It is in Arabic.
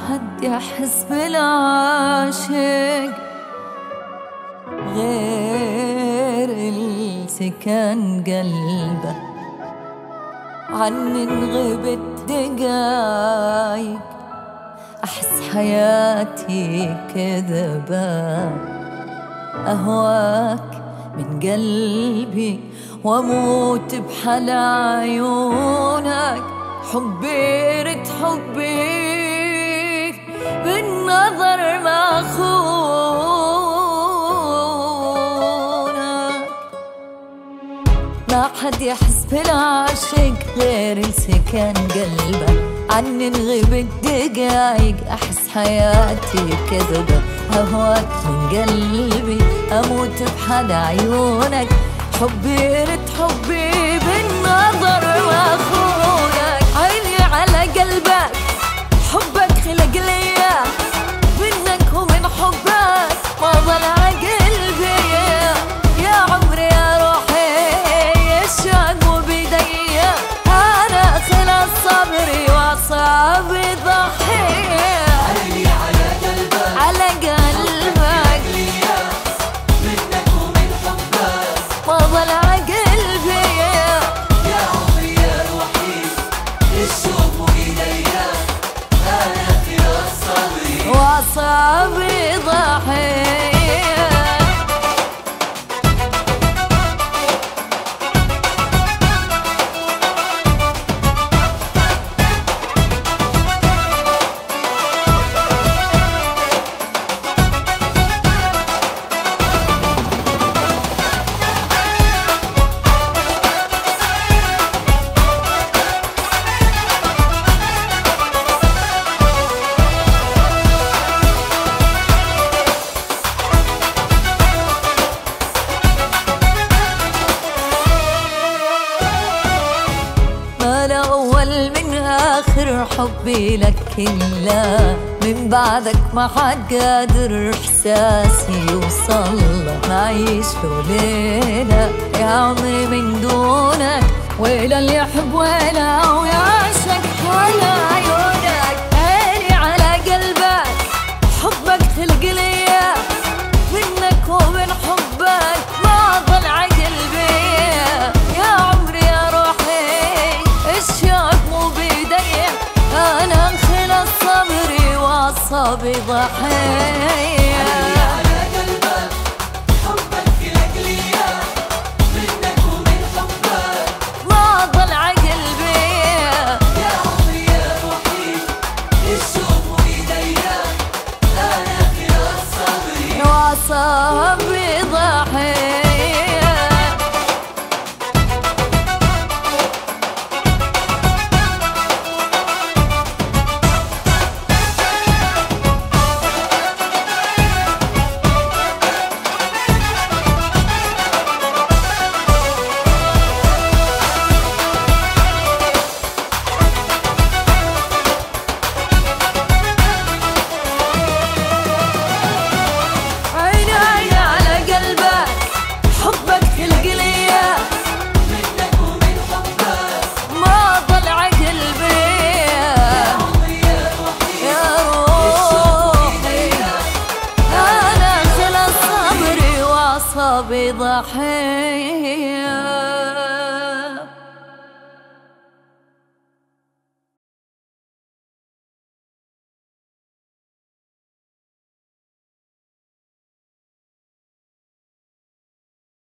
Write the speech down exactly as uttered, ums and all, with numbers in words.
حد يحس بالعاشق غير السكن قلبه. عني انغبت دقايق أحس حياتي كذبة. أهواك من قلبي وأموت بحل عيونك. حبي رد حبي بالنظر ما خونك. ما حد يحس بالعاشق غير السكن قلبه. عني انغبت دقايق أحس حياتي كذبة. هواك من قلبي أموت بحد عيونك. حبي رد حبي بالنظر ما خونك. عيني على قلبك حبك خلق ليا. منك ومن حبك ما ضل قلبي. يا عمري يا روحي الشوق مو بيدي. أنا خلص صبري وأعصابي ضحية. عيني على قلبك على قلبك منك ومن حبك ما ضل قلبي. يا عمري يا روحي الشوق مو بيديا. أنا خلاص صبري وأعصابي ضحية. الأول من آخر حبي لك إلا من بعدك ما حد قادر إحساسي يوصل. ما عيش ليلة يا عمري من دونك. ويلا اللي يحب ويلا ويعشق على عيونك. عيني على قلبك حبك خلق ليا. منك ومن حبك ما ضل قلبي. يا عمري يا روحي الشوق مو بيدي. أنا خلص صبري وأعصابي ضحية.